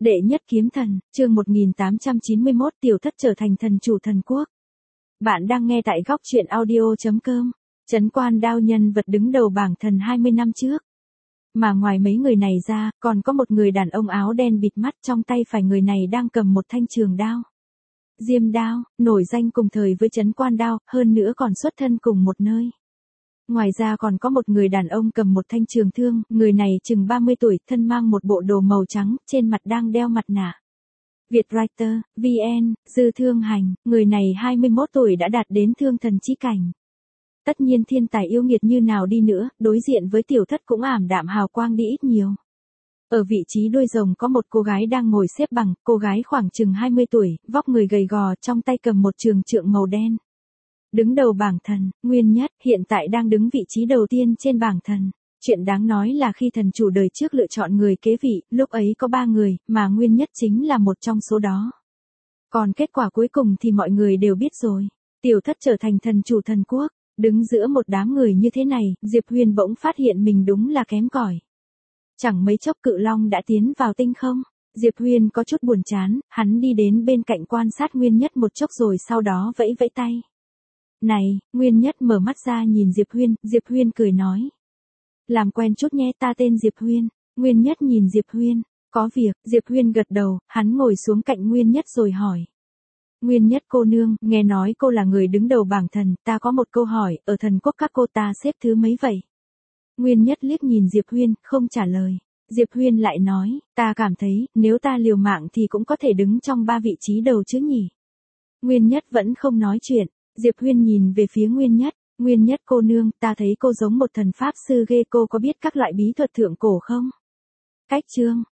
Đệ nhất kiếm thần, chương 1891 tiểu thất trở thành thần chủ thần quốc. Bạn đang nghe tại góc truyện audio.com. Trấn Quan Đao nhân vật đứng đầu bảng thần 20 năm trước. Mà ngoài mấy người này ra, còn có một người đàn ông áo đen bịt mắt, trong tay phải người này đang cầm một thanh trường đao. Diêm đao, nổi danh cùng thời với Trấn Quan Đao, hơn nữa còn xuất thân cùng một nơi. Ngoài ra còn có một người đàn ông cầm một thanh trường thương, người này chừng 30 tuổi, thân mang một bộ đồ màu trắng, trên mặt đang đeo mặt nạ. Vietwriter, VN, Dư Thương Hành, người này 21 tuổi đã đạt đến thương thần chí cảnh. Tất nhiên thiên tài yêu nghiệt như nào đi nữa, đối diện với tiểu thất cũng ảm đạm hào quang đi ít nhiều. Ở vị trí đuôi rồng có một cô gái đang ngồi xếp bằng, cô gái khoảng chừng 20 tuổi, vóc người gầy gò, trong tay cầm một trường trượng màu đen. Đứng đầu bảng thần, Nguyên Nhất, hiện tại đang đứng vị trí đầu tiên trên bảng thần. Chuyện đáng nói là khi thần chủ đời trước lựa chọn người kế vị, lúc ấy có 3 người, mà Nguyên Nhất chính là một trong số đó. Còn kết quả cuối cùng thì mọi người đều biết rồi. Tiểu thất trở thành thần chủ thần quốc, đứng giữa một đám người như thế này, Diệp Huyền bỗng phát hiện mình đúng là kém cỏi. Chẳng mấy chốc Cự Long đã tiến vào tinh không. Diệp Huyền có chút buồn chán, hắn đi đến bên cạnh quan sát Nguyên Nhất một chốc rồi sau đó vẫy vẫy tay. Này, Nguyên Nhất mở mắt ra nhìn Diệp Huyên cười nói. Làm quen chút nhé, ta tên Diệp Huyên. Nguyên Nhất nhìn Diệp Huyên, có việc, Diệp Huyên gật đầu, hắn ngồi xuống cạnh Nguyên Nhất rồi hỏi. Nguyên Nhất cô nương, nghe nói cô là người đứng đầu bảng thần, ta có một câu hỏi, ở thần quốc các cô ta xếp thứ mấy vậy? Nguyên Nhất liếc nhìn Diệp Huyên, không trả lời. Diệp Huyên lại nói, ta cảm thấy, nếu ta liều mạng thì cũng có thể đứng trong 3 vị trí đầu chứ nhỉ? Nguyên Nhất vẫn không nói chuyện. Diệp Huyên nhìn về phía Nguyên Nhất cô nương, ta thấy cô giống một thần pháp sư ghê, cô có biết các loại bí thuật thượng cổ không? Cách chương,